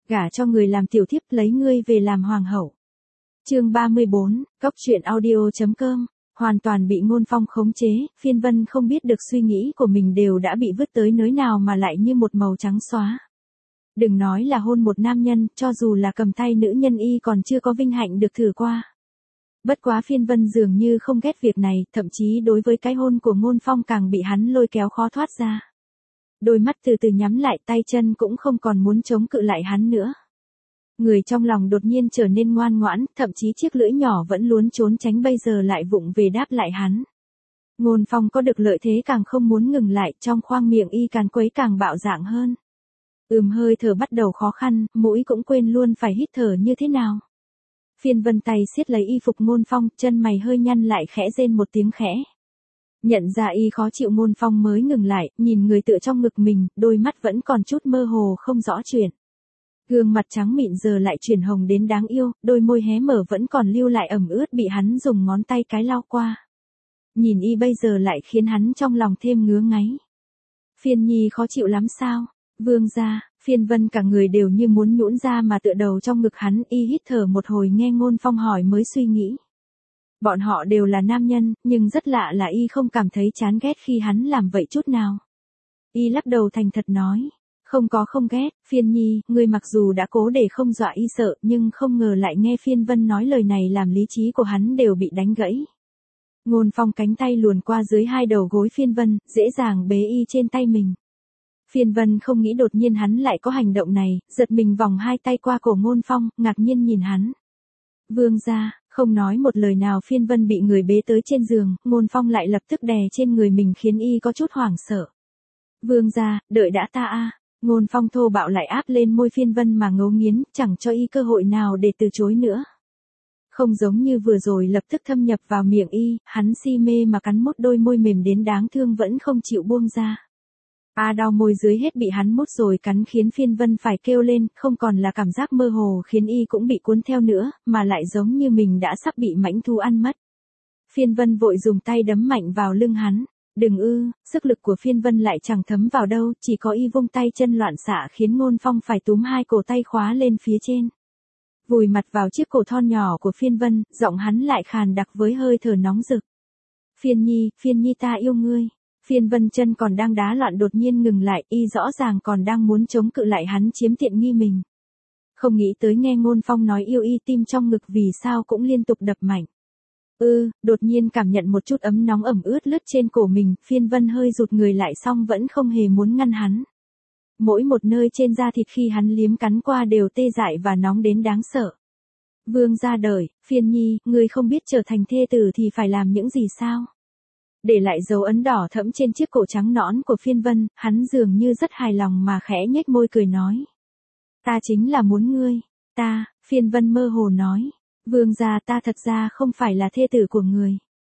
Gả cho người làm tiểu thiếp lấy ngươi về làm hoàng hậu. Chương 34, Cốc truyện audio.com. Hoàn toàn bị Ngôn Phong khống chế, Phiên Vân không biết được suy nghĩ của mình đều đã bị vứt tới nơi nào mà lại như một màu trắng xóa. Đừng nói là hôn một nam nhân, cho dù là cầm tay nữ nhân y còn chưa có vinh hạnh được thử qua. Bất quá Phiên Vân dường như không ghét việc này, thậm chí đối với cái hôn của Ngôn Phong càng bị hắn lôi kéo khó thoát ra. Đôi mắt từ từ nhắm lại, tay chân cũng không còn muốn chống cự lại hắn nữa. Người trong lòng đột nhiên trở nên ngoan ngoãn, thậm chí chiếc lưỡi nhỏ vẫn luôn trốn tránh bây giờ lại vụng về đáp lại hắn. Ngôn Phong có được lợi thế càng không muốn ngừng lại, trong khoang miệng y càn quấy càng bạo dạn hơn. Hơi thở bắt đầu khó khăn, mũi cũng quên luôn phải hít thở như thế nào. Phiên Vân tay siết lấy y phục Ngôn Phong, chân mày hơi nhăn lại khẽ rên một tiếng khẽ. Nhận ra y khó chịu Ngôn Phong mới ngừng lại, nhìn người tựa trong ngực mình, đôi mắt vẫn còn chút mơ hồ không rõ chuyện. Gương mặt trắng mịn giờ lại chuyển hồng đến đáng yêu, đôi môi hé mở vẫn còn lưu lại ẩm ướt bị hắn dùng ngón tay cái lau qua. Nhìn y bây giờ lại khiến hắn trong lòng thêm ngứa ngáy. Phiên Nhi khó chịu lắm sao? Vương gia, Phiên Vân cả người đều như muốn nhũn ra mà tựa đầu trong ngực hắn, y hít thở một hồi nghe Ngôn Phong hỏi mới suy nghĩ. Bọn họ đều là nam nhân, nhưng rất lạ là y không cảm thấy chán ghét khi hắn làm vậy chút nào. Y lắc đầu thành thật nói. Không ghét, Phiên Nhi, ngươi mặc dù đã cố để không dọa y sợ, nhưng không ngờ lại nghe Phiên Vân nói lời này làm lý trí của hắn đều bị đánh gãy. Ngôn Phong cánh tay luồn qua dưới hai đầu gối Phiên Vân, dễ dàng bế y trên tay mình. Phiên Vân không nghĩ đột nhiên hắn lại có hành động này, giật mình vòng hai tay qua cổ Ngôn Phong, ngạc nhiên nhìn hắn. Vương gia, không nói một lời nào Phiên Vân bị người bế tới trên giường, Ngôn Phong lại lập tức đè trên người mình khiến y có chút hoảng sợ. Vương gia, đợi đã ta a. Ngôn Phong thô bạo lại áp lên môi Phiên Vân mà ngấu nghiến, chẳng cho y cơ hội nào để từ chối nữa. Không giống như vừa rồi lập tức thâm nhập vào miệng y, hắn si mê mà cắn mút đôi môi mềm đến đáng thương vẫn không chịu buông ra. Đau môi dưới hết bị hắn mút rồi cắn khiến Phiên Vân phải kêu lên, không còn là cảm giác mơ hồ khiến y cũng bị cuốn theo nữa, mà lại giống như mình đã sắp bị mãnh thú ăn mất. Phiên Vân vội dùng tay đấm mạnh vào lưng hắn. Sức lực của Phiên Vân lại chẳng thấm vào đâu, chỉ có y vung tay chân loạn xạ khiến Ngôn Phong phải túm hai cổ tay khóa lên phía trên. Vùi mặt vào chiếc cổ thon nhỏ của Phiên Vân, giọng hắn lại khàn đặc với hơi thở nóng rực. Phiên Nhi ta yêu ngươi. Phiên Vân chân còn đang đá loạn đột nhiên ngừng lại, y rõ ràng còn đang muốn chống cự lại hắn chiếm tiện nghi mình. Không nghĩ tới nghe Ngôn Phong nói yêu y tim trong ngực vì sao cũng liên tục đập mạnh. Đột nhiên cảm nhận một chút ấm nóng ẩm ướt lướt trên cổ mình, Phiên Vân hơi rụt người lại xong vẫn không hề muốn ngăn hắn. Mỗi một nơi trên da thịt khi hắn liếm cắn qua đều tê dại và nóng đến đáng sợ. Vương gia đợi, Phiên Nhi, ngươi không biết trở thành thê tử thì phải làm những gì sao? Để lại dấu ấn đỏ thẫm trên chiếc cổ trắng nõn của Phiên Vân, hắn dường như rất hài lòng mà khẽ nhếch môi cười nói. Ta chính là muốn ngươi, Phiên Vân mơ hồ nói. Vương gia ta thật ra không phải là thê tử của người.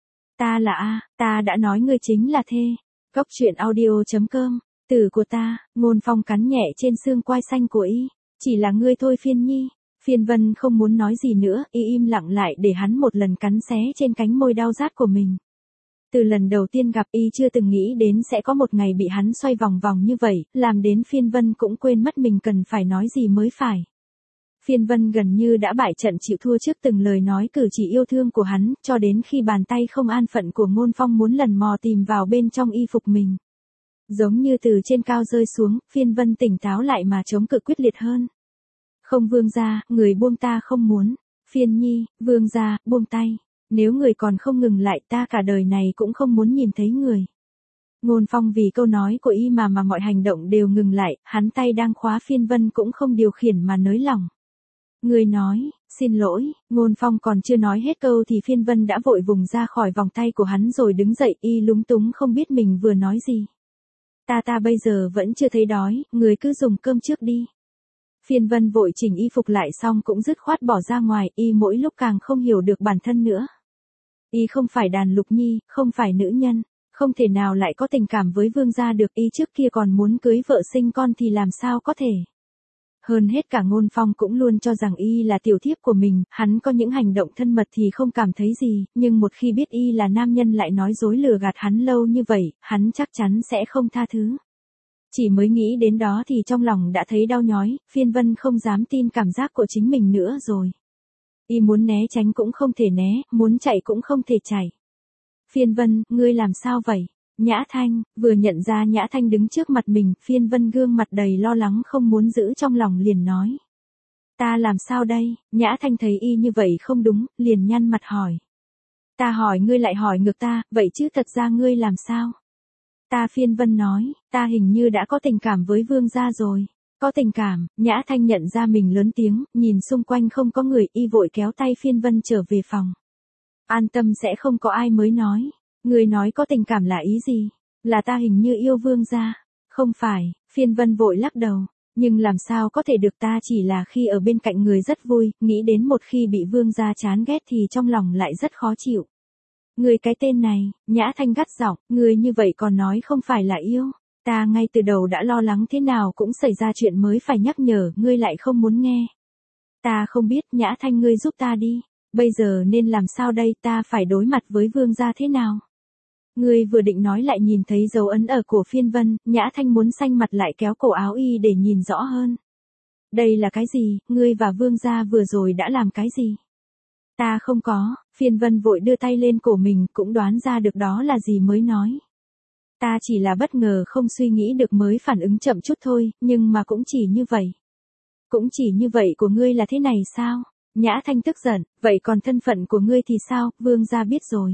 Ta đã nói ngươi chính là thê. Cốc truyện audio.com, tử của ta, Ngôn Phong cắn nhẹ trên xương quai xanh của y. Chỉ là ngươi thôi Phiên Nhi. Phiên Vân không muốn nói gì nữa, y im lặng lại để hắn một lần cắn xé trên cánh môi đau rát của mình. Từ lần đầu tiên gặp y chưa từng nghĩ đến sẽ có một ngày bị hắn xoay vòng vòng như vậy, làm đến Phiên Vân cũng quên mất mình cần phải nói gì mới phải. Phiên Vân gần như đã bại trận chịu thua trước từng lời nói cử chỉ yêu thương của hắn, cho đến khi bàn tay không an phận của Ngôn Phong muốn lần mò tìm vào bên trong y phục mình. Giống như từ trên cao rơi xuống, Phiên Vân tỉnh táo lại mà chống cự quyết liệt hơn. Không vương gia, người buông ta không muốn. Phiên Nhi, vương gia, buông tay. Nếu người còn không ngừng lại ta cả đời này cũng không muốn nhìn thấy người. Ngôn Phong vì câu nói của y mà mọi hành động đều ngừng lại, hắn tay đang khóa Phiên Vân cũng không điều khiển mà nới lỏng. Người nói, xin lỗi, Ngôn Phong còn chưa nói hết câu thì Phiên Vân đã vội vùng ra khỏi vòng tay của hắn rồi đứng dậy, y lúng túng không biết mình vừa nói gì. Ta bây giờ vẫn chưa thấy đói, người cứ dùng cơm trước đi. Phiên Vân vội chỉnh y phục lại xong cũng dứt khoát bỏ ra ngoài, y mỗi lúc càng không hiểu được bản thân nữa. Y không phải Đàn Lục Nhi, không phải nữ nhân, không thể nào lại có tình cảm với vương gia được, y trước kia còn muốn cưới vợ sinh con thì làm sao có thể. Hơn hết cả Ngôn Phong cũng luôn cho rằng y là tiểu thiếp của mình, hắn có những hành động thân mật thì không cảm thấy gì, nhưng một khi biết y là nam nhân lại nói dối lừa gạt hắn lâu như vậy, hắn chắc chắn sẽ không tha thứ. Chỉ mới nghĩ đến đó thì trong lòng đã thấy đau nhói, Phiên Vân không dám tin cảm giác của chính mình nữa rồi. Y muốn né tránh cũng không thể né, muốn chạy cũng không thể chạy. Phiên Vân, ngươi làm sao vậy? Nhã Thanh, vừa nhận ra Nhã Thanh đứng trước mặt mình, Phiên Vân gương mặt đầy lo lắng không muốn giữ trong lòng liền nói. Ta làm sao đây? Nhã Thanh thấy y như vậy không đúng, liền nhăn mặt hỏi. Ta hỏi ngươi lại hỏi ngược ta, vậy chứ thật ra ngươi làm sao? Ta Phiên Vân nói, ta hình như đã có tình cảm với Vương gia rồi. Có tình cảm, Nhã Thanh nhận ra mình lớn tiếng, nhìn xung quanh không có người, y vội kéo tay Phiên Vân trở về phòng. An tâm sẽ không có ai mới nói. Ngươi nói có tình cảm là ý gì? Là ta hình như yêu Vương gia. Không phải, Phiên Vân vội lắc đầu. Nhưng làm sao có thể được, ta chỉ là khi ở bên cạnh người rất vui, nghĩ đến một khi bị Vương gia chán ghét thì trong lòng lại rất khó chịu. Ngươi cái tên này, Nhã Thanh gắt giọng, ngươi như vậy còn nói không phải là yêu. Ta ngay từ đầu đã lo lắng thế nào cũng xảy ra chuyện mới phải nhắc nhở, ngươi lại không muốn nghe. Ta không biết, Nhã Thanh ngươi giúp ta đi. Bây giờ nên làm sao đây, ta phải đối mặt với Vương gia thế nào? Ngươi vừa định nói lại nhìn thấy dấu ấn ở cổ Phiên Vân, Nhã Thanh muốn xanh mặt lại kéo cổ áo y để nhìn rõ hơn. Đây là cái gì, ngươi và Vương gia vừa rồi đã làm cái gì? Ta không có, Phiên Vân vội đưa tay lên cổ mình, cũng đoán ra được đó là gì mới nói. Ta chỉ là bất ngờ không suy nghĩ được mới phản ứng chậm chút thôi, nhưng mà cũng chỉ như vậy. Cũng chỉ như vậy của ngươi là thế này sao? Nhã Thanh tức giận, vậy còn thân phận của ngươi thì sao, Vương gia biết rồi.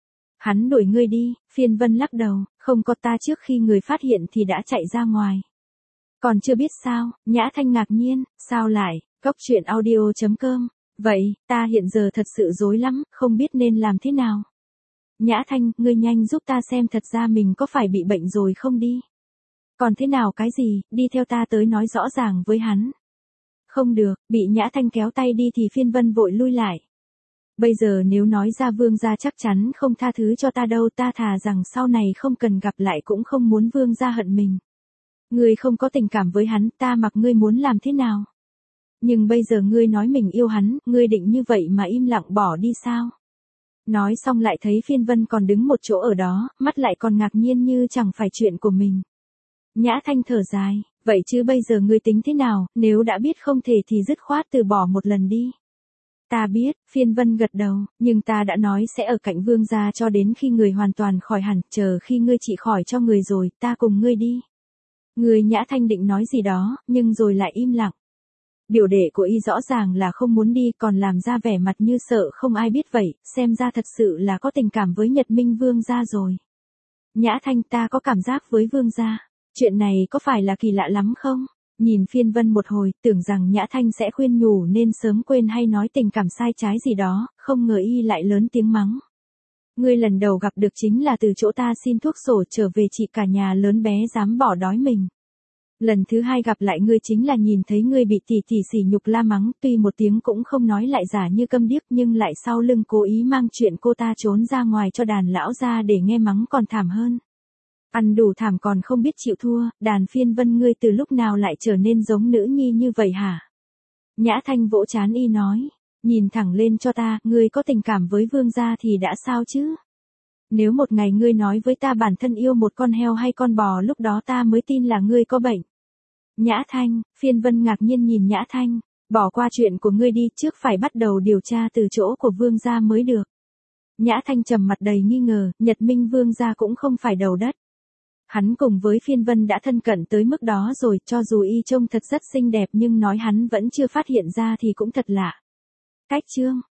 Hắn đuổi ngươi đi, Phiên Vân lắc đầu, không có, ta trước khi người phát hiện thì đã chạy ra ngoài. Còn chưa biết sao, Nhã Thanh ngạc nhiên, sao lại, Cốc Truyện Audio.com. Vậy, ta hiện giờ thật sự rối lắm, không biết nên làm thế nào. Nhã Thanh, ngươi nhanh giúp ta xem thật ra mình có phải bị bệnh rồi không đi. Còn thế nào cái gì, đi theo ta tới nói rõ ràng với hắn. Không được, bị Nhã Thanh kéo tay đi thì Phiên Vân vội lui lại. Bây giờ nếu nói ra Vương gia chắc chắn không tha thứ cho ta đâu, ta thà rằng sau này không cần gặp lại cũng không muốn Vương gia hận mình. Ngươi không có tình cảm với hắn, ta mặc ngươi muốn làm thế nào. Nhưng bây giờ ngươi nói mình yêu hắn, ngươi định như vậy mà im lặng bỏ đi sao? Nói xong lại thấy Phiên Vân còn đứng một chỗ ở đó, mắt lại còn ngạc nhiên như chẳng phải chuyện của mình. Nhã Thanh thở dài, vậy chứ bây giờ ngươi tính thế nào, nếu đã biết không thể thì dứt khoát từ bỏ một lần đi. Ta biết, Phiên Vân gật đầu, nhưng ta đã nói sẽ ở cạnh Vương gia cho đến khi người hoàn toàn khỏi hẳn, chờ khi ngươi trị khỏi cho người rồi, ta cùng ngươi đi. Người Nhã Thanh định nói gì đó, nhưng rồi lại im lặng. Biểu đệ của y rõ ràng là không muốn đi, còn làm ra vẻ mặt như sợ không ai biết vậy, xem ra thật sự là có tình cảm với Nhật Minh Vương gia rồi. Nhã Thanh, ta có cảm giác với Vương gia, chuyện này có phải là kỳ lạ lắm không? Nhìn Phiên Vân một hồi, tưởng rằng Nhã Thanh sẽ khuyên nhủ nên sớm quên hay nói tình cảm sai trái gì đó, không ngờ y lại lớn tiếng mắng. Ngươi lần đầu gặp được chính là từ chỗ ta xin thuốc sổ trở về chị cả nhà lớn bé dám bỏ đói mình. Lần thứ hai gặp lại ngươi chính là nhìn thấy ngươi bị tỷ tỷ sỉ nhục la mắng, tuy một tiếng cũng không nói lại giả như câm điếc nhưng lại sau lưng cố ý mang chuyện cô ta trốn ra ngoài cho đàn lão ra để nghe mắng còn thảm hơn. Ăn đủ thảm còn không biết chịu thua, đàn Phiên Vân ngươi từ lúc nào lại trở nên giống nữ nhi như vậy hả? Nhã Thanh vỗ trán y nói, nhìn thẳng lên cho ta, ngươi có tình cảm với Vương gia thì đã sao chứ? Nếu một ngày ngươi nói với ta bản thân yêu một con heo hay con bò lúc đó ta mới tin là ngươi có bệnh. Nhã Thanh, Phiên Vân ngạc nhiên nhìn Nhã Thanh, bỏ qua chuyện của ngươi đi, trước phải bắt đầu điều tra từ chỗ của Vương gia mới được. Nhã Thanh trầm mặt đầy nghi ngờ, Nhật Minh Vương gia cũng không phải đầu đất. Hắn cùng với Phiên Vân đã thân cận tới mức đó rồi, cho dù y trông thật rất xinh đẹp nhưng nói hắn vẫn chưa phát hiện ra thì cũng thật lạ. Cách chương